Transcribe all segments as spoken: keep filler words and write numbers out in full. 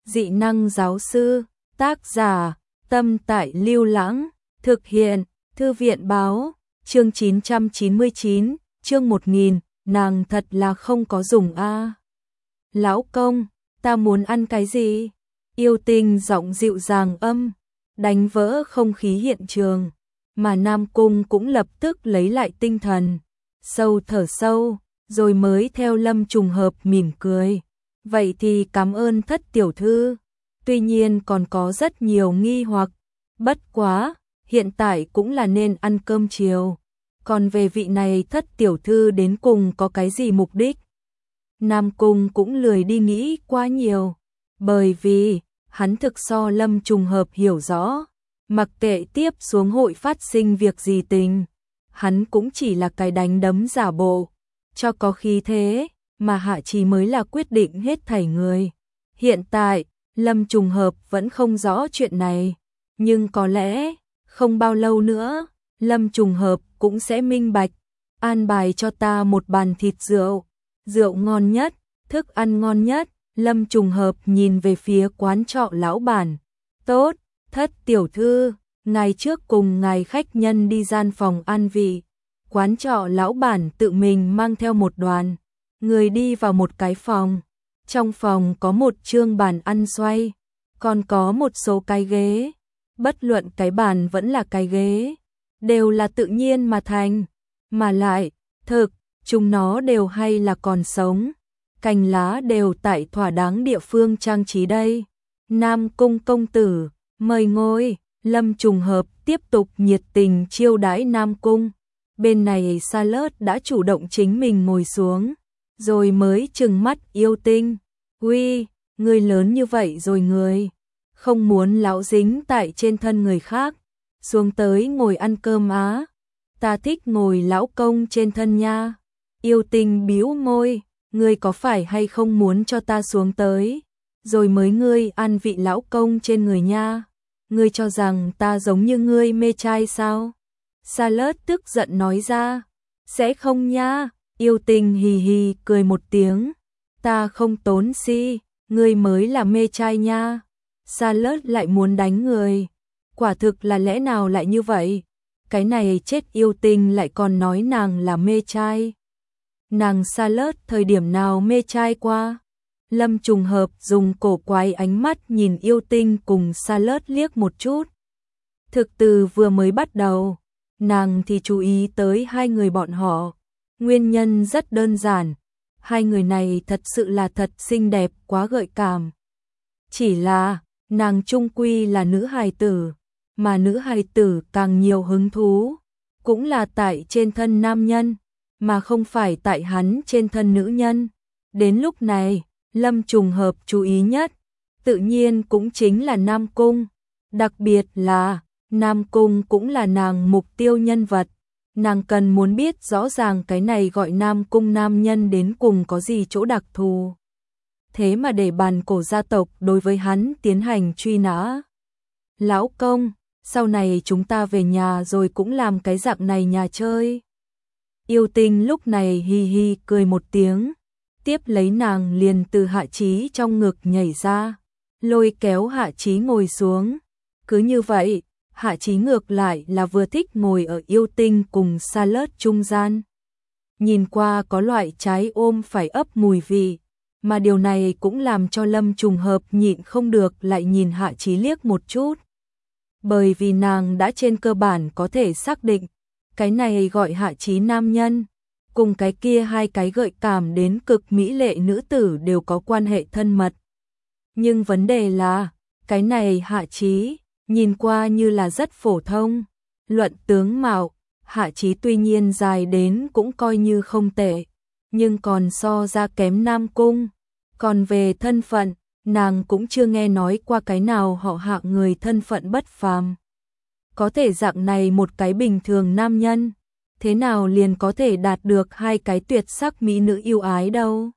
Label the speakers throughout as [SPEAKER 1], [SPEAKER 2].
[SPEAKER 1] Dị năng giáo sư, tác giả, Tâm Tại Lưu Lãng, thực hiện, Thư viện báo, chương chín trăm chín mươi chín, chương một nghìn, nàng thật là không có dùng a. Lão công, ta muốn ăn cái gì? Yêu Tinh giọng dịu dàng âm, đánh vỡ không khí hiện trường, mà Nam Cung cũng lập tức lấy lại tinh thần, sâu thở sâu, rồi mới theo Lâm Trùng Hợp mỉm cười. Vậy thì cảm ơn Thất tiểu thư. Tuy nhiên còn có rất nhiều nghi hoặc, bất quá, hiện tại cũng là nên ăn cơm chiều. Còn về vị này Thất tiểu thư đến cùng có cái gì mục đích? Nam Cung cũng lười đi nghĩ quá nhiều, bởi vì hắn thực so Lâm Trùng Hợp hiểu rõ, mặc kệ tiếp xuống hội phát sinh việc gì tình, hắn cũng chỉ là cái đánh đấm giả bộ, cho có khí thế, mà Hạ Chí mới là quyết định hết thảy người. Hiện tại, Lâm Trùng Hợp vẫn không rõ chuyện này, nhưng có lẽ, không bao lâu nữa, Lâm Trùng Hợp cũng sẽ minh bạch, an bài cho ta một bàn thịt rượu, rượu ngon nhất, thức ăn ngon nhất. Lâm Trùng Hợp nhìn về phía quán trọ lão bản. Tốt, Thất tiểu thư, ngày trước cùng ngài khách nhân đi gian phòng ăn vị. Quán trọ lão bản tự mình mang theo một đoàn người đi vào một cái phòng. Trong phòng có một trương bàn ăn xoay, còn có một số cái ghế. Bất luận cái bàn vẫn là cái ghế, đều là tự nhiên mà thành, mà lại, thực, chúng nó đều hay là còn sống. Cành lá đều tại thỏa đáng địa phương trang trí đây. Nam Cung công tử, mời ngồi. Lâm Trùng Hợp tiếp tục nhiệt tình chiêu đãi Nam Cung. Bên này Salad đã chủ động chính mình ngồi xuống, rồi mới trừng mắt Yêu Tinh. Uy, người lớn như vậy rồi người, không muốn lão dính tại trên thân người khác, xuống tới ngồi ăn cơm á. Ta thích ngồi lão công trên thân nha. Yêu Tinh bĩu môi. Ngươi có phải hay không muốn cho ta xuống tới, rồi mới ngươi ăn vị lão công trên người nha? Ngươi cho rằng ta giống như ngươi mê trai sao? Salad tức giận nói ra. Sẽ không nha. Yêu Tinh hì hì cười một tiếng. Ta không tốn si, ngươi mới là mê trai nha. Salad lại muốn đánh người. Quả thực là lẽ nào lại như vậy? Cái này chết Yêu Tinh lại còn nói nàng là mê trai. Nàng Salad thời điểm nào mê trai qua? Lâm Trùng Hợp dùng cổ quái ánh mắt nhìn Yêu Tinh cùng Salad liếc một chút. Thực từ vừa mới bắt đầu, nàng thì chú ý tới hai người bọn họ. Nguyên nhân rất đơn giản, hai người này thật sự là thật xinh đẹp quá gợi cảm. Chỉ là, nàng chung quy là nữ hài tử, mà nữ hài tử càng nhiều hứng thú, cũng là tại trên thân nam nhân, mà không phải tại hắn trên thân nữ nhân. Đến lúc này, Lâm Trùng Hợp chú ý nhất, tự nhiên cũng chính là Nam Cung. Đặc biệt là, Nam Cung cũng là nàng mục tiêu nhân vật. Nàng cần muốn biết rõ ràng cái này gọi Nam Cung nam nhân đến cùng có gì chỗ đặc thù. Thế mà để bàn cổ gia tộc đối với hắn tiến hành truy nã. Lão công, sau này chúng ta về nhà rồi cũng làm cái dạng này nhà chơi. Yêu Tinh lúc này hi hi cười một tiếng, tiếp lấy nàng liền từ Hạ Chí trong ngực nhảy ra, lôi kéo Hạ Chí ngồi xuống. Cứ như vậy, Hạ Chí ngược lại là vừa thích ngồi ở Yêu Tinh cùng Salad trung gian. Nhìn qua có loại trái ôm phải ấp mùi vị, mà điều này cũng làm cho Lâm Trùng Hợp nhịn không được lại nhìn Hạ Chí liếc một chút. Bởi vì nàng đã trên cơ bản có thể xác định, cái này gọi Hạ Chí nam nhân, cùng cái kia hai cái gợi cảm đến cực mỹ lệ nữ tử đều có quan hệ thân mật. Nhưng vấn đề là, cái này Hạ Chí, nhìn qua như là rất phổ thông. Luận tướng mạo, Hạ Chí tuy nhiên dài đến cũng coi như không tệ, nhưng còn so ra kém Nam Cung. Còn về thân phận, nàng cũng chưa nghe nói qua cái nào họ Hạ người thân phận bất phàm. Có thể dạng này một cái bình thường nam nhân, thế nào liền có thể đạt được hai cái tuyệt sắc mỹ nữ yêu ái đâu.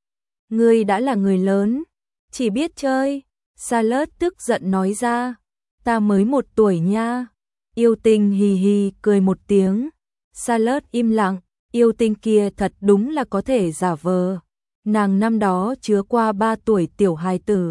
[SPEAKER 1] Ngươi đã là người lớn, chỉ biết chơi. Salad tức giận nói ra. Ta mới một tuổi nha. Yêu Tinh hì hì cười một tiếng. Salad im lặng. Yêu Tinh kia thật đúng là có thể giả vờ. Nàng năm đó chứa qua ba tuổi tiểu hài tử,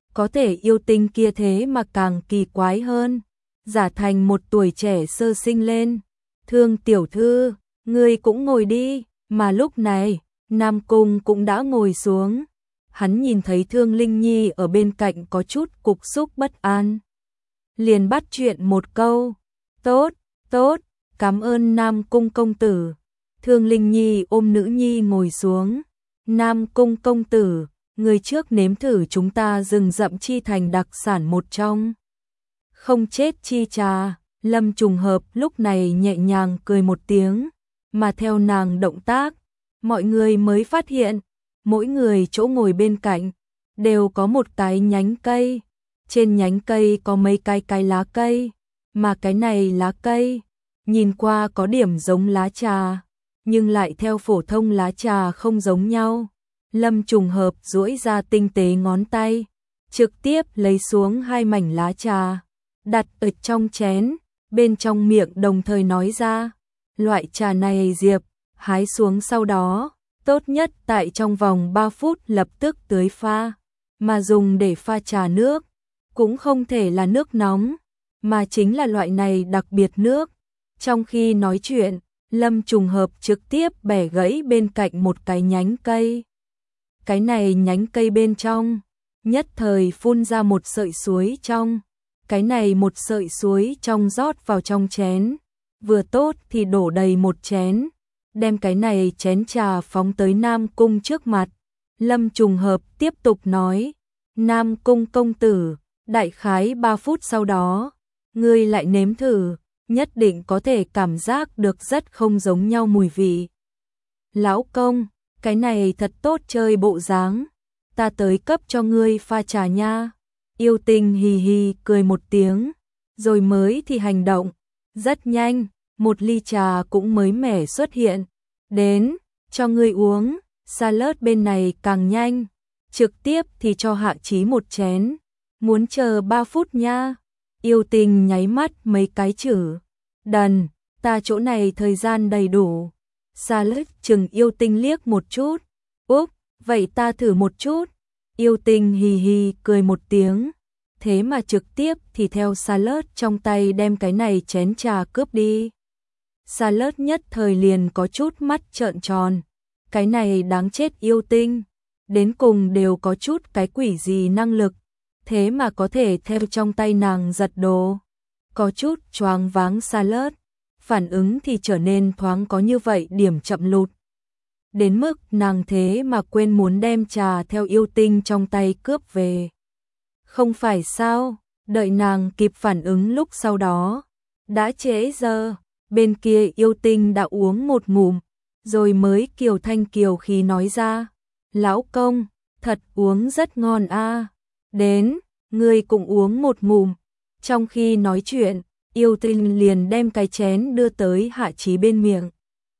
[SPEAKER 1] có thể yêu tinh kia thế mà càng kỳ quái hơn, giả thành một tuổi trẻ sơ sinh lên. Thương tiểu thư, ngươi cũng ngồi đi, mà lúc này, Nam Cung cũng đã ngồi xuống. Hắn nhìn thấy Thương Linh Nhi ở bên cạnh có chút cục xúc bất an. Liền bắt chuyện một câu, tốt, tốt, cảm ơn Nam Cung công tử. Thương Linh Nhi ôm nữ nhi ngồi xuống. Nam Cung công tử, người trước nếm thử chúng ta rừng rậm chi thành đặc sản một trong. Không chết chi trà. Lâm Trùng Hợp lúc này nhẹ nhàng cười một tiếng, mà theo nàng động tác, mọi người mới phát hiện, mỗi người chỗ ngồi bên cạnh, đều có một cái nhánh cây. Trên nhánh cây có mấy cái cái lá cây, mà cái này lá cây, nhìn qua có điểm giống lá trà, nhưng lại theo phổ thông lá trà không giống nhau. Lâm Trùng Hợp duỗi ra tinh tế ngón tay, trực tiếp lấy xuống hai mảnh lá trà, đặt ở trong chén, bên trong miệng đồng thời nói ra, loại trà này Diệp, hái xuống sau đó, tốt nhất tại trong vòng ba phút lập tức tưới pha, mà dùng để pha trà nước, cũng không thể là nước nóng, mà chính là loại này đặc biệt nước. Trong khi nói chuyện, Lâm Trùng Hợp trực tiếp bẻ gãy bên cạnh một cái nhánh cây. Cái này nhánh cây bên trong, nhất thời phun ra một sợi suối trong. Cái này một sợi suối trong rót vào trong chén, vừa tốt thì đổ đầy một chén, đem cái này chén trà phóng tới Nam Cung trước mặt. Lâm Trùng Hợp tiếp tục nói, Nam Cung công tử, đại khái ba phút sau đó, ngươi lại nếm thử, nhất định có thể cảm giác được rất không giống nhau mùi vị. Lão công, cái này thật tốt chơi bộ dáng, ta tới cấp cho ngươi pha trà nha. Yêu Tinh hì hì cười một tiếng, rồi mới thì hành động. Rất nhanh, một ly trà cũng mới mẻ xuất hiện. Đến, cho ngươi uống, salad bên này càng nhanh. Trực tiếp thì cho Hạ Chí một chén. Muốn chờ ba phút nha. Yêu Tinh nháy mắt mấy cái chữ. Đần, ta chỗ này thời gian đầy đủ. Salad chừng Yêu Tinh liếc một chút. Úp, vậy ta thử một chút. Yêu Tinh hì hì cười một tiếng, thế mà trực tiếp thì theo salad trong tay đem cái này chén trà cướp đi. Salad nhất thời liền có chút mắt trợn tròn, cái này đáng chết Yêu Tinh, đến cùng đều có chút cái quỷ gì năng lực, thế mà có thể theo trong tay nàng giật đồ. Có chút choáng váng salad, phản ứng thì trở nên thoáng có như vậy điểm chậm lụt. Đến mức nàng thế mà quên muốn đem trà theo Yêu Tinh trong tay cướp về. Không phải sao, đợi nàng kịp phản ứng lúc sau đó. Đã trễ giờ, bên kia Yêu Tinh đã uống một ngụm, rồi mới kiều thanh kiều khí nói ra. Lão công, thật uống rất ngon a. Đến, ngươi cũng uống một ngụm. Trong khi nói chuyện, Yêu Tinh liền đem cái chén đưa tới Hạ Chí bên miệng.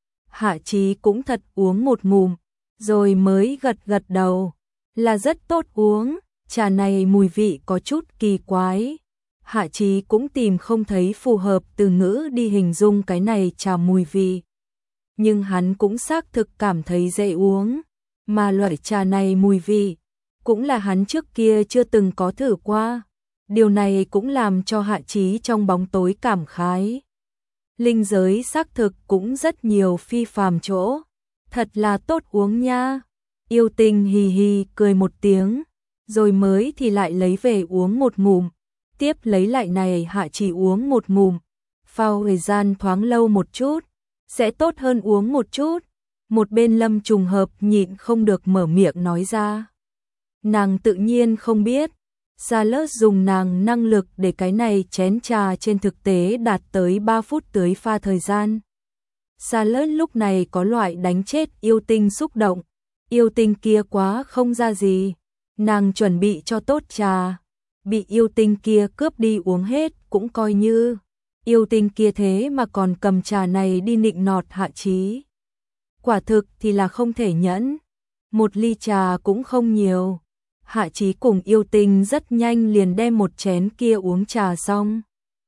[SPEAKER 1] Hạ Chí cũng thật uống một ngụm, rồi mới gật gật đầu, là rất tốt uống, trà này mùi vị có chút kỳ quái. Hạ Chí cũng tìm không thấy phù hợp từ ngữ đi hình dung cái này trà mùi vị. Nhưng hắn cũng xác thực cảm thấy dễ uống, mà loại trà này mùi vị, cũng là hắn trước kia chưa từng có thử qua. Điều này cũng làm cho Hạ Chí trong bóng tối cảm khái. Linh giới xác thực cũng rất nhiều phi phàm chỗ, thật là tốt uống nha. Yêu Tinh hì hì cười một tiếng, rồi mới thì lại lấy về uống một ngụm, tiếp lấy lại này Hạ Chí uống một ngụm, phao thời gian thoáng lâu một chút, sẽ tốt hơn uống một chút. Một bên Lâm Trùng Hợp nhịn không được mở miệng nói ra. Nàng tự nhiên không biết, Salad dùng nàng năng lực để cái này chén trà trên thực tế đạt tới ba phút tưới pha thời gian. Salad lúc này có loại đánh chết Yêu Tinh xúc động, Yêu Tinh kia quá không ra gì, nàng chuẩn bị cho tốt trà, bị Yêu Tinh kia cướp đi uống hết cũng coi như, Yêu Tinh kia thế mà còn cầm trà này đi nịnh nọt Hạ Chí. Quả thực thì là không thể nhẫn, một ly trà cũng không nhiều. Hạ Chí cùng Yêu Tinh rất nhanh liền đem một chén kia uống trà xong.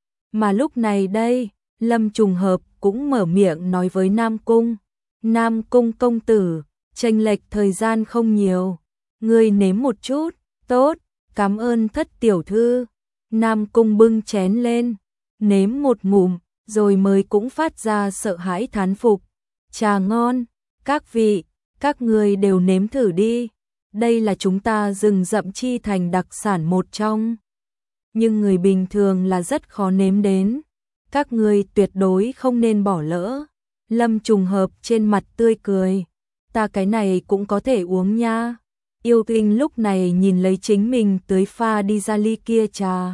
[SPEAKER 1] Mà lúc này đây, Lâm Trùng Hợp cũng mở miệng nói với Nam Cung. Nam Cung công tử, chênh lệch thời gian không nhiều. Ngươi nếm một chút, tốt, Cảm ơn thất tiểu thư. Nam Cung bưng chén lên, nếm một ngụm, rồi mới cũng phát ra sợ hãi thán phục. Trà ngon, các vị, các người đều nếm thử đi. Đây là chúng ta rừng rậm chi thành đặc sản một trong. Nhưng người bình thường là rất khó nếm đến. Các người tuyệt đối không nên bỏ lỡ. Lâm Trùng Hợp trên mặt tươi cười. Ta cái này cũng có thể uống nha. Yêu Tinh lúc này nhìn lấy chính mình tưới pha đi ra ly kia trà.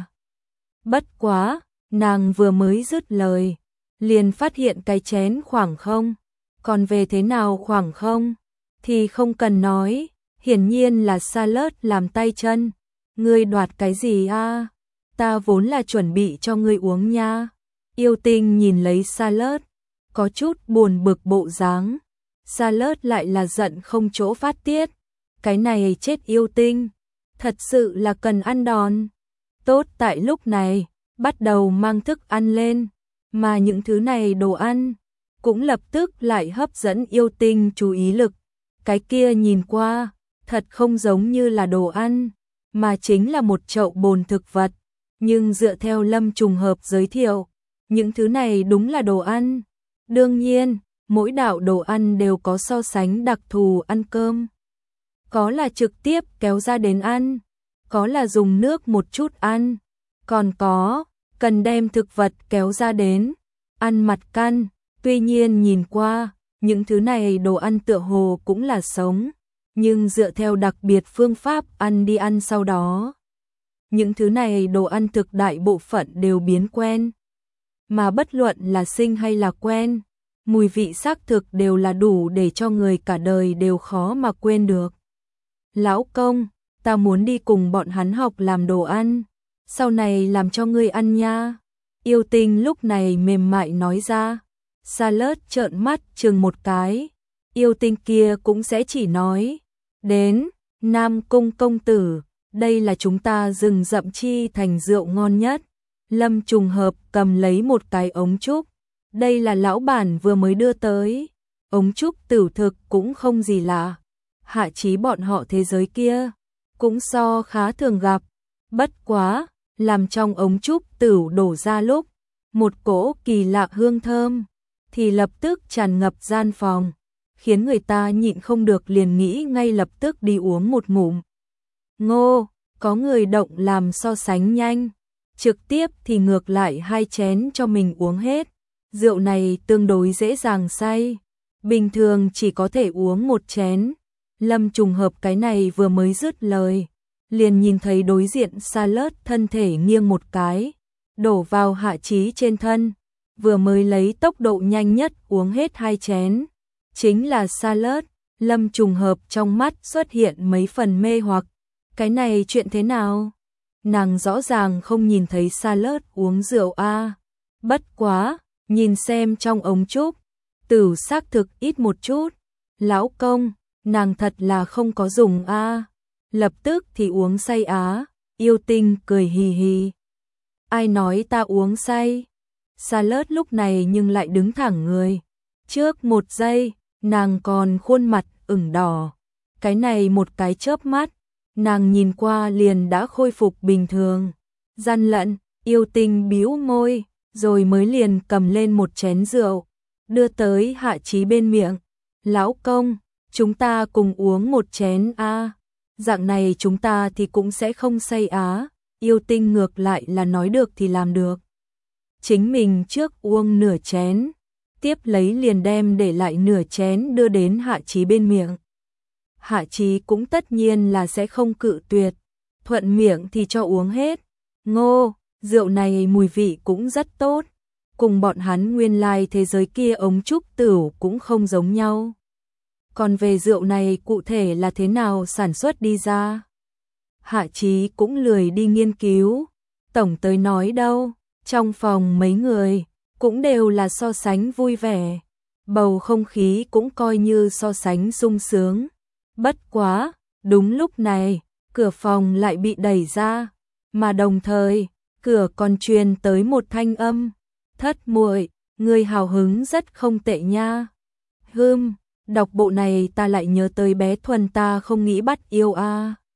[SPEAKER 1] Bất quá, nàng vừa mới dứt lời, liền phát hiện cái chén khoảng không. Còn về thế nào khoảng không, thì không cần nói, hiển nhiên là Salad làm tay chân. Ngươi đoạt cái gì a? Ta vốn là chuẩn bị cho ngươi uống nha. Yêu Tinh nhìn lấy Salad, có chút buồn bực bộ dáng. Salad lại là giận không chỗ phát tiết. Cái này chết Yêu Tinh, thật sự là cần ăn đòn. Tốt tại lúc này, bắt đầu mang thức ăn lên, mà những thứ này đồ ăn cũng lập tức lại hấp dẫn Yêu Tinh chú ý lực. Cái kia nhìn qua, thật không giống như là đồ ăn, mà chính là một chậu bồn thực vật. Nhưng dựa theo Lâm Trùng Hợp giới thiệu, những thứ này đúng là đồ ăn. Đương nhiên, mỗi đạo đồ ăn đều có so sánh đặc thù ăn cơm. Có là trực tiếp kéo ra đến ăn, có là dùng nước một chút ăn, còn có cần đem thực vật kéo ra đến ăn mặt căn. Tuy nhiên nhìn qua, những thứ này đồ ăn tựa hồ cũng là sống, nhưng dựa theo đặc biệt phương pháp ăn đi ăn sau đó, những thứ này đồ ăn thực đại bộ phận đều biến quen. Mà bất luận là sinh hay là quen, mùi vị xác thực đều là đủ để cho người cả đời đều khó mà quên được. Lão công, ta muốn đi cùng bọn hắn học làm đồ ăn, sau này làm cho ngươi ăn nha. Yêu Tinh lúc này mềm mại nói ra. Salad trợn mắt chừng một cái. Yêu Tinh kia cũng sẽ chỉ nói, đến, Nam Cung công tử, đây là chúng ta rừng rậm chi thành rượu ngon nhất. Lâm Trùng Hợp cầm lấy một cái ống trúc, đây là lão bản vừa mới đưa tới. Ống trúc tử thực cũng không gì lạ, Hạ Chí bọn họ thế giới kia cũng so khá thường gặp. Bất quá, làm trong ống trúc tử đổ ra lúc, một cỗ kỳ lạ hương thơm thì lập tức tràn ngập gian phòng, khiến người ta nhịn không được liền nghĩ ngay lập tức đi uống một ngụm. Ngô, có người động làm so sánh nhanh, trực tiếp thì ngược lại hai chén cho mình uống hết. Rượu này tương đối dễ dàng say, bình thường chỉ có thể uống một chén. Lâm Trùng Hợp cái này vừa mới dứt lời, liền nhìn thấy đối diện Salad thân thể nghiêng một cái, đổ vào Hạ Chí trên thân, vừa mới lấy tốc độ nhanh nhất uống hết hai chén. Chính là Salad. Lâm Trùng Hợp trong mắt xuất hiện mấy phần mê hoặc. Cái này chuyện thế nào? Nàng rõ ràng không nhìn thấy Salad uống rượu a. Bất quá, nhìn xem trong ống trúc, tử xác thực ít một chút. Lão công, nàng thật là không có dùng a. Lập tức thì uống say á. Yêu Tinh cười hì hì. Ai nói ta uống say? Salad lúc này nhưng lại đứng thẳng người. Trước một giây, nàng còn khuôn mặt ửng đỏ. Cái này một cái chớp mắt, nàng nhìn qua liền đã khôi phục bình thường. Gian lận, Yêu Tinh bĩu môi, rồi mới liền cầm lên một chén rượu, đưa tới Hạ Chí bên miệng. Lão công, chúng ta cùng uống một chén a. Dạng này chúng ta thì cũng sẽ không say á. Yêu Tinh ngược lại là nói được thì làm được. Chính mình trước uống nửa chén, tiếp lấy liền đem để lại nửa chén đưa đến Hạ Chí bên miệng. Hạ Chí cũng tất nhiên là sẽ không cự tuyệt, thuận miệng thì cho uống hết. Ngô, rượu này mùi vị cũng rất tốt, cùng bọn hắn nguyên lai thế giới kia ống trúc tửu cũng không giống nhau. Còn về rượu này cụ thể là thế nào sản xuất đi ra, Hạ Chí cũng lười đi nghiên cứu. Tổng tới nói đâu, trong phòng mấy người cũng đều là so sánh vui vẻ, bầu không khí cũng coi như so sánh sung sướng. Bất quá, đúng lúc này, cửa phòng lại bị đẩy ra, mà đồng thời, cửa còn truyền tới một thanh âm. Thất muội, người hào hứng rất không tệ nha. Hừm, đọc bộ này ta lại nhớ tới bé Thuần ta không nghĩ bắt yêu a.